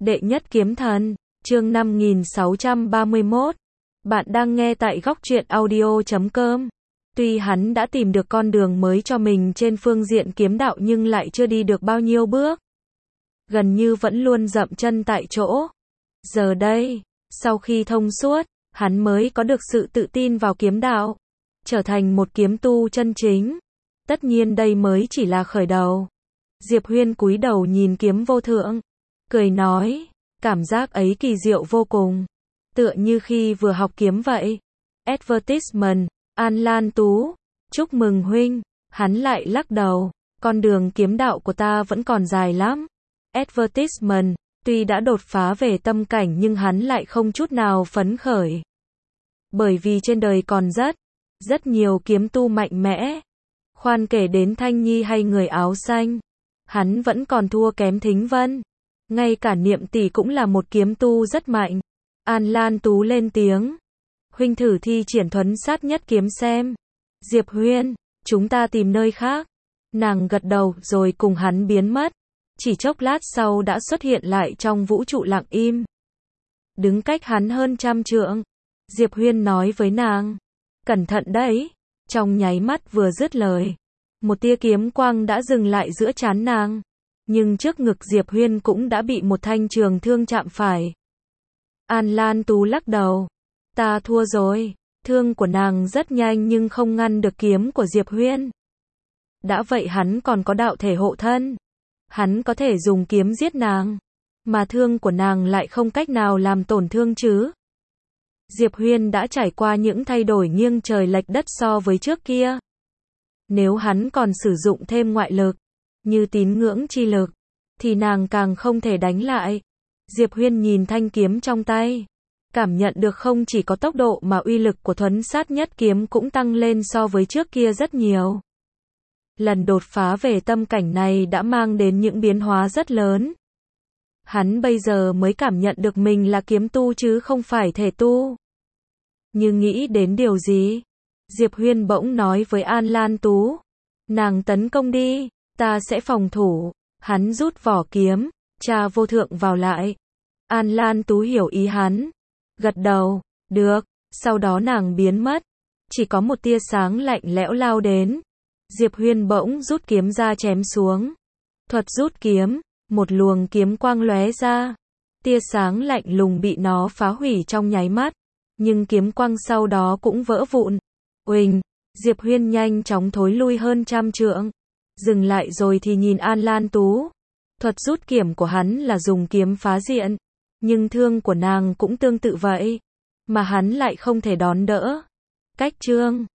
Đệ nhất kiếm thần, chương 5631. Bạn đang nghe tại góc truyện audio.com. Tuy hắn đã tìm được con đường mới cho mình trên phương diện kiếm đạo nhưng lại chưa đi được bao nhiêu bước. Gần như vẫn luôn dậm chân tại chỗ. Giờ đây, sau khi thông suốt, hắn mới có được sự tự tin vào kiếm đạo, trở thành một kiếm tu chân chính. Tất nhiên đây mới chỉ là khởi đầu. Diệp Huyên cúi đầu nhìn kiếm vô thượng, cười nói, cảm giác ấy kỳ diệu vô cùng, tựa như khi vừa học kiếm vậy. Advertisement, An Lan Tú, chúc mừng huynh. Hắn lại lắc đầu, con đường kiếm đạo của ta vẫn còn dài lắm. Advertisement, tuy đã đột phá về tâm cảnh nhưng hắn lại không chút nào phấn khởi. Bởi vì trên đời còn rất nhiều kiếm tu mạnh mẽ. Khoan kể đến Thanh Nhi hay người áo xanh, hắn vẫn còn thua kém Thính Vân. Ngay cả Niệm Tỷ cũng là một kiếm tu rất mạnh. An Lan Tú lên tiếng, huynh thử thi triển thuấn sát nhất kiếm xem. Diệp Huyên, chúng ta tìm nơi khác. Nàng gật đầu rồi cùng hắn biến mất. Chỉ chốc lát sau đã xuất hiện lại trong vũ trụ lặng im, đứng cách hắn hơn 100 trượng. Diệp Huyên nói với nàng, cẩn thận đấy. Trong nháy mắt vừa dứt lời, một tia kiếm quang đã dừng lại giữa trán nàng. Nhưng trước ngực Diệp Huyên cũng đã bị một thanh trường thương chạm phải. An Lan Tú lắc đầu, ta thua rồi. Thương của nàng rất nhanh nhưng không ngăn được kiếm của Diệp Huyên. Đã vậy hắn còn có đạo thể hộ thân. Hắn có thể dùng kiếm giết nàng, mà thương của nàng lại không cách nào làm tổn thương chứ. Diệp Huyên đã trải qua những thay đổi nghiêng trời lệch đất so với trước kia. Nếu hắn còn sử dụng thêm ngoại lực, như tín ngưỡng chi lực, thì nàng càng không thể đánh lại. Diệp Huyên nhìn thanh kiếm trong tay, cảm nhận được không chỉ có tốc độ mà uy lực của thuấn sát nhất kiếm cũng tăng lên so với trước kia rất nhiều. Lần đột phá về tâm cảnh này đã mang đến những biến hóa rất lớn. Hắn bây giờ mới cảm nhận được mình là kiếm tu chứ không phải thể tu. Như nghĩ đến điều gì, Diệp Huyên bỗng nói với An Lan Tú, nàng tấn công đi, ta sẽ phòng thủ. Hắn rút vỏ kiếm, tra vô thượng vào lại. An Lan Tú hiểu ý hắn, gật đầu, được. Sau đó nàng biến mất, chỉ có một tia sáng lạnh lẽo lao đến. Diệp Huyên bỗng rút kiếm ra chém xuống. Thuật rút kiếm, một luồng kiếm quang lóe ra. Tia sáng lạnh lùng bị nó phá hủy trong nháy mắt, nhưng kiếm quang sau đó cũng vỡ vụn. Uỳnh, Diệp Huyên nhanh chóng thối lui hơn 100 trượng. Dừng lại rồi thì nhìn An Lan Tú. Thuật rút kiếm của hắn là dùng kiếm phá diện, nhưng thương của nàng cũng tương tự vậy, mà hắn lại không thể đón đỡ. Cách chương